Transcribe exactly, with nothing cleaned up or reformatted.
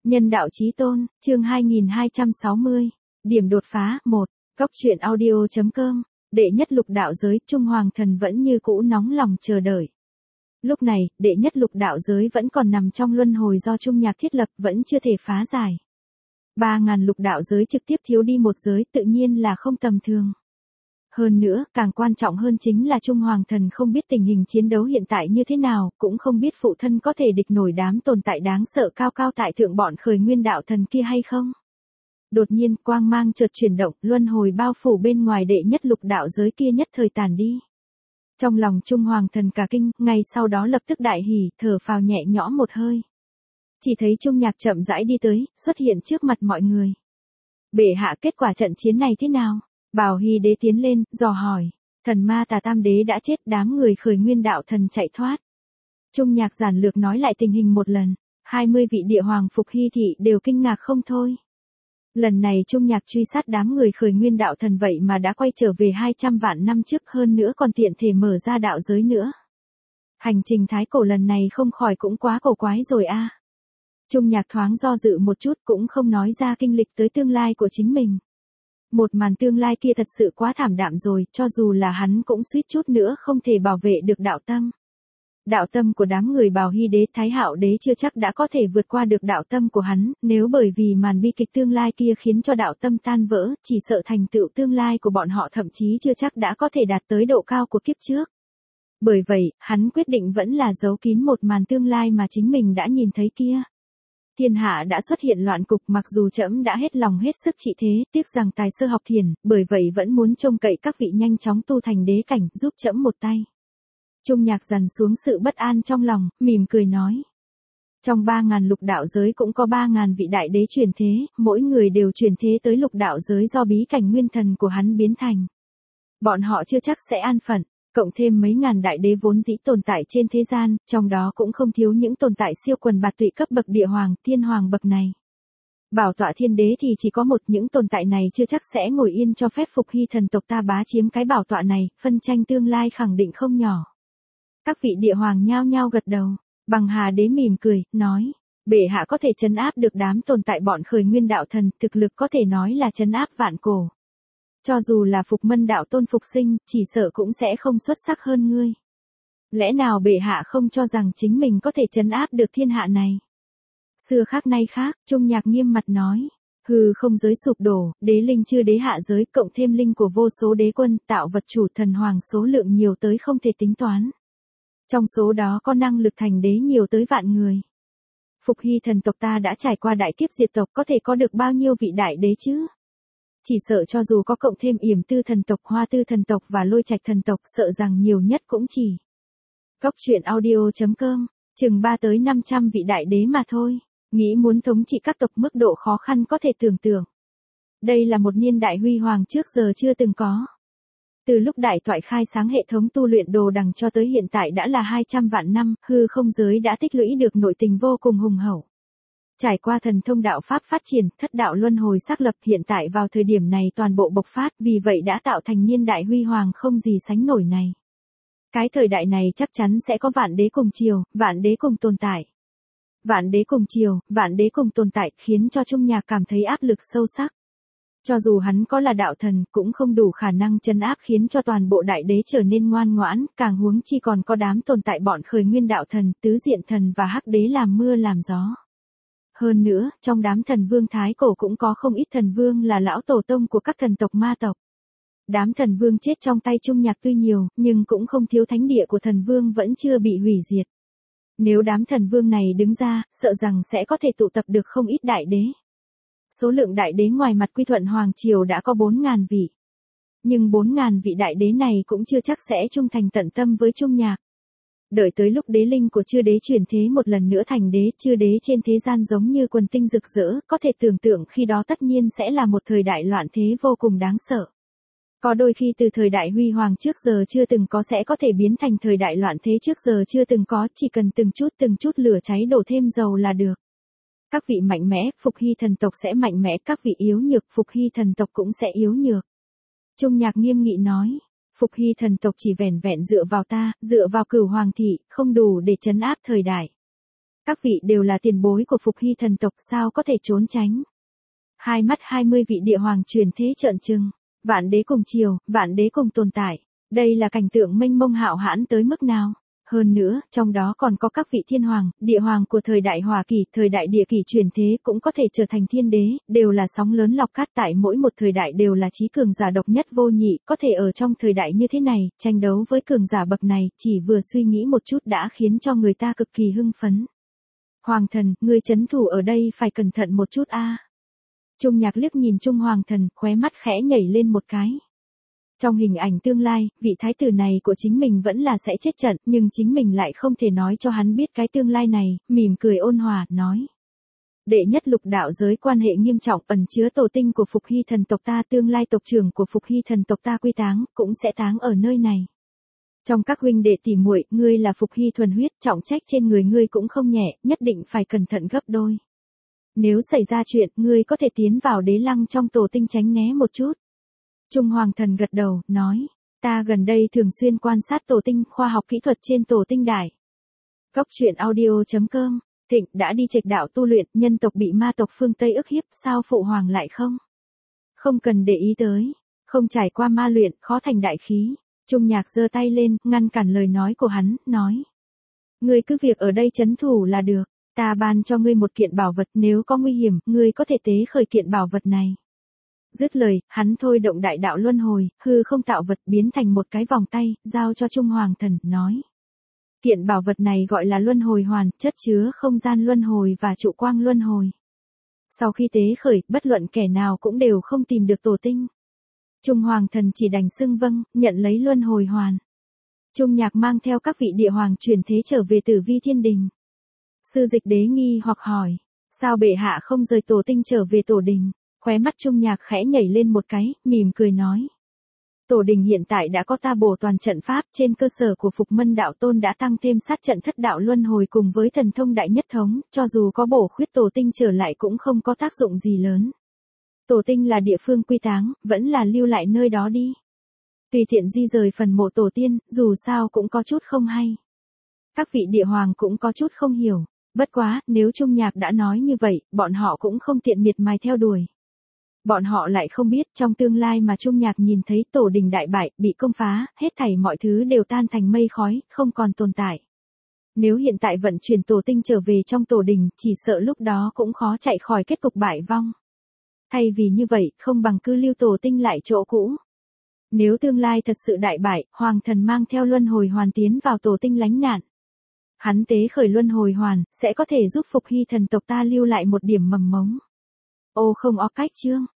Nhân đạo chí tôn, chương hai nghìn hai trăm sáu mươi. Điểm đột phá, một. Góc truyện audio chấm com. Đệ nhất lục đạo giới, Trung Hoàng Thần vẫn như cũ nóng lòng chờ đợi. Lúc này, đệ nhất lục đạo giới vẫn còn nằm trong luân hồi do Trung Nhạc thiết lập, vẫn chưa thể phá giải. Ba ngàn lục đạo giới trực tiếp thiếu đi một giới tự nhiên là không tầm thường. Hơn nữa, càng quan trọng hơn chính là Trung Hoàng Thần không biết tình hình chiến đấu hiện tại như thế nào, cũng không biết phụ thân có thể địch nổi đám tồn tại đáng sợ cao cao tại thượng bọn khởi nguyên đạo thần kia hay không. Đột nhiên, quang mang chợt chuyển động, luân hồi bao phủ bên ngoài đệ nhất lục đạo giới kia nhất thời tàn đi. Trong lòng Trung Hoàng Thần cả kinh, ngay sau đó lập tức đại hỉ, thở phào nhẹ nhõm một hơi. Chỉ thấy Trung Nhạc chậm rãi đi tới, xuất hiện trước mặt mọi người. Bệ hạ, kết quả trận chiến này thế nào? Bảo Hy đế tiến lên, dò hỏi. Thần ma tà tam đế đã chết, đám người khởi nguyên đạo thần chạy thoát. Trung Nhạc giản lược nói lại tình hình một lần. hai mươi vị địa hoàng Phục Hy thị đều kinh ngạc không thôi. Lần này Trung Nhạc truy sát đám người khởi nguyên đạo thần vậy mà đã quay trở về hai trăm vạn năm trước, hơn nữa còn tiện thể mở ra đạo giới nữa. Hành trình thái cổ lần này không khỏi cũng quá cổ quái rồi a. À. Trung Nhạc thoáng do dự một chút, cũng không nói ra kinh lịch tới tương lai của chính mình. Một màn tương lai kia thật sự quá thảm đạm rồi, cho dù là hắn cũng suýt chút nữa không thể bảo vệ được đạo tâm. Đạo tâm của đám người Bảo Hy đế, Thái Hạo đế chưa chắc đã có thể vượt qua được đạo tâm của hắn, nếu bởi vì màn bi kịch tương lai kia khiến cho đạo tâm tan vỡ, chỉ sợ thành tựu tương lai của bọn họ thậm chí chưa chắc đã có thể đạt tới độ cao của kiếp trước. Bởi vậy, hắn quyết định vẫn là giấu kín một màn tương lai mà chính mình đã nhìn thấy kia. Thiên hạ đã xuất hiện loạn cục, mặc dù trẫm đã hết lòng hết sức trị thế, tiếc rằng tài sơ học thiền, bởi vậy vẫn muốn trông cậy các vị nhanh chóng tu thành đế cảnh, giúp trẫm một tay. Trung Nhạc dằn xuống sự bất an trong lòng, mỉm cười nói. Trong ba ngàn lục đạo giới cũng có ba ngàn vị đại đế chuyển thế, mỗi người đều chuyển thế tới lục đạo giới do bí cảnh nguyên thần của hắn biến thành. Bọn họ chưa chắc sẽ an phận, cộng thêm mấy ngàn đại đế vốn dĩ tồn tại trên thế gian, trong đó cũng không thiếu những tồn tại siêu quần bạt tụy cấp bậc địa hoàng, thiên hoàng bậc này. Bảo tọa thiên đế thì chỉ có một, những tồn tại này chưa chắc sẽ ngồi yên cho phép Phục Hy thần tộc ta bá chiếm cái bảo tọa này, phân tranh tương lai khẳng định không nhỏ. Các vị địa hoàng nhao nhao gật đầu, Bằng Hà đế mỉm cười, nói, bệ hạ có thể trấn áp được đám tồn tại bọn khởi nguyên đạo thần, thực lực có thể nói là trấn áp vạn cổ. Cho dù là Phục Mân đạo tôn phục sinh, chỉ sợ cũng sẽ không xuất sắc hơn ngươi. Lẽ nào bệ hạ không cho rằng chính mình có thể trấn áp được thiên hạ này? Xưa khác nay khác, Trung Nhạc nghiêm mặt nói. Hừ, không giới sụp đổ, đế linh chưa đế hạ giới, cộng thêm linh của vô số đế quân, tạo vật chủ thần hoàng số lượng nhiều tới không thể tính toán. Trong số đó có năng lực thành đế nhiều tới vạn người. Phục Hy thần tộc ta đã trải qua đại kiếp diệt tộc, có thể có được bao nhiêu vị đại đế chứ? Chỉ sợ cho dù có cộng thêm Yểm Tư thần tộc, Hoa Tư thần tộc và Lôi Trạch thần tộc, sợ rằng nhiều nhất cũng chỉ. Góc truyện audio chấm com, chừng ba tới năm trăm vị đại đế mà thôi. Nghĩ muốn thống trị các tộc mức độ khó khăn có thể tưởng tượng. Đây là một niên đại huy hoàng trước giờ chưa từng có. Từ lúc đại toại khai sáng hệ thống tu luyện đồ đằng cho tới hiện tại đã là hai trăm vạn năm, hư không giới đã tích lũy được nội tình vô cùng hùng hậu. Trải qua thần thông đạo pháp phát triển, thất đạo luân hồi xác lập, hiện tại vào thời điểm này toàn bộ bộc phát, vì vậy đã tạo thành niên đại huy hoàng không gì sánh nổi này. Cái thời đại này chắc chắn sẽ có vạn đế cùng triều, vạn đế cùng tồn tại. Vạn đế cùng triều, vạn đế cùng tồn tại, khiến cho Trung Nhạc cảm thấy áp lực sâu sắc. Cho dù hắn có là đạo thần, cũng không đủ khả năng trấn áp khiến cho toàn bộ đại đế trở nên ngoan ngoãn, càng huống chi còn có đám tồn tại bọn khởi nguyên đạo thần, tứ diện thần và hắc đế làm mưa làm gió. Hơn nữa, trong đám thần vương thái cổ cũng có không ít thần vương là lão tổ tông của các thần tộc ma tộc. Đám thần vương chết trong tay Trung Nhạc tuy nhiều, nhưng cũng không thiếu thánh địa của thần vương vẫn chưa bị hủy diệt. Nếu đám thần vương này đứng ra, sợ rằng sẽ có thể tụ tập được không ít đại đế. Số lượng đại đế ngoài mặt quy thuận Hoàng Triều đã có bốn ngàn vị. Nhưng bốn ngàn vị đại đế này cũng chưa chắc sẽ trung thành tận tâm với Trung Nhạc. Đợi tới lúc đế linh của chư đế chuyển thế một lần nữa thành đế, chư đế trên thế gian giống như quần tinh rực rỡ, có thể tưởng tượng khi đó tất nhiên sẽ là một thời đại loạn thế vô cùng đáng sợ. Có đôi khi từ thời đại huy hoàng trước giờ chưa từng có sẽ có thể biến thành thời đại loạn thế trước giờ chưa từng có, chỉ cần từng chút từng chút lửa cháy đổ thêm dầu là được. Các vị mạnh mẽ, Phục Hy thần tộc sẽ mạnh mẽ, các vị yếu nhược, Phục Hy thần tộc cũng sẽ yếu nhược. Trung Nhạc nghiêm nghị nói, Phục Hy thần tộc chỉ vẻn vẹn dựa vào ta, dựa vào Cửu Hoàng thị, không đủ để trấn áp thời đại. Các vị đều là tiền bối của Phục Hy thần tộc, sao có thể trốn tránh. Hai mắt hai mươi vị địa hoàng truyền thế trợn trừng, vạn đế cùng triều, vạn đế cùng tồn tại. Đây là cảnh tượng mênh mông hạo hãn tới mức nào? Hơn nữa, trong đó còn có các vị thiên hoàng, địa hoàng của thời đại Hòa Kỷ, thời đại Địa Kỷ truyền thế cũng có thể trở thành thiên đế, đều là sóng lớn lọc cát, tại mỗi một thời đại đều là trí cường giả độc nhất vô nhị, có thể ở trong thời đại như thế này, tranh đấu với cường giả bậc này, chỉ vừa suy nghĩ một chút đã khiến cho người ta cực kỳ hưng phấn. Hoàng thần, ngươi trấn thủ ở đây phải cẩn thận một chút a. Trung Nhạc liếc nhìn Trung Hoàng thần, khóe mắt khẽ nhảy lên một cái. Trong hình ảnh tương lai, vị thái tử này của chính mình vẫn là sẽ chết trận, nhưng chính mình lại không thể nói cho hắn biết cái tương lai này, mỉm cười ôn hòa, nói. Đệ nhất lục đạo giới quan hệ nghiêm trọng, ẩn chứa tổ tinh của Phục Hy thần tộc ta, tương lai tộc trưởng của Phục Hy thần tộc ta quy táng, cũng sẽ táng ở nơi này. Trong các huynh đệ tỷ muội, ngươi là Phục Hy thuần huyết, trọng trách trên người ngươi cũng không nhẹ, nhất định phải cẩn thận gấp đôi. Nếu xảy ra chuyện, ngươi có thể tiến vào đế lăng trong tổ tinh tránh né một chút. Trung Hoàng thần gật đầu, nói, ta gần đây thường xuyên quan sát tổ tinh, khoa học kỹ thuật trên tổ tinh đài. Cốc truyện audio chấm com, Thịnh đã đi trạch đạo tu luyện, nhân tộc bị ma tộc phương Tây ức hiếp, sao phụ hoàng lại không? Không cần để ý tới, không trải qua ma luyện, khó thành đại khí. Trung Nhạc giơ tay lên, ngăn cản lời nói của hắn, nói. Ngươi cứ việc ở đây trấn thủ là được, ta ban cho ngươi một kiện bảo vật, nếu có nguy hiểm, ngươi có thể tế khởi kiện bảo vật này. Dứt lời, hắn thôi động đại đạo luân hồi, hư không tạo vật biến thành một cái vòng tay, giao cho Trung Hoàng thần, nói. Kiện bảo vật này gọi là luân hồi hoàn, chất chứa không gian luân hồi và trụ quang luân hồi. Sau khi tế khởi, bất luận kẻ nào cũng đều không tìm được tổ tinh. Trung Hoàng thần chỉ đành xưng vâng, nhận lấy luân hồi hoàn. Trung Nhạc mang theo các vị địa hoàng truyền thế trở về Tử Vi Thiên Đình. Sư Dịch Đế nghi hoặc hỏi, sao bệ hạ không rời tổ tinh trở về tổ đình? Khóe mắt Trung Nhạc khẽ nhảy lên một cái, mỉm cười nói. Tổ đình hiện tại đã có ta bổ toàn trận pháp, trên cơ sở của Phục Mân đạo tôn đã tăng thêm sát trận thất đạo luân hồi cùng với thần thông đại nhất thống, cho dù có bổ khuyết tổ tinh trở lại cũng không có tác dụng gì lớn. Tổ tinh là địa phương quy táng, vẫn là lưu lại nơi đó đi. Tùy tiện di rời phần mộ tổ tiên, dù sao cũng có chút không hay. Các vị địa hoàng cũng có chút không hiểu, bất quá, nếu Trung Nhạc đã nói như vậy, bọn họ cũng không tiện miệt mài theo đuổi. Bọn họ lại không biết trong tương lai mà Trung Nhạc nhìn thấy tổ đình đại bại, bị công phá, hết thảy mọi thứ đều tan thành mây khói, không còn tồn tại. Nếu hiện tại vận chuyển tổ tinh trở về trong tổ đình, chỉ sợ lúc đó cũng khó chạy khỏi kết cục bại vong. Thay vì như vậy, không bằng cứ lưu tổ tinh lại chỗ cũ. Nếu tương lai thật sự đại bại, Hoàng thần mang theo luân hồi hoàn tiến vào tổ tinh lánh nạn. Hắn tế khởi luân hồi hoàn, sẽ có thể giúp Phục Hy thần tộc ta lưu lại một điểm mầm mống. Ô không ó cách chương.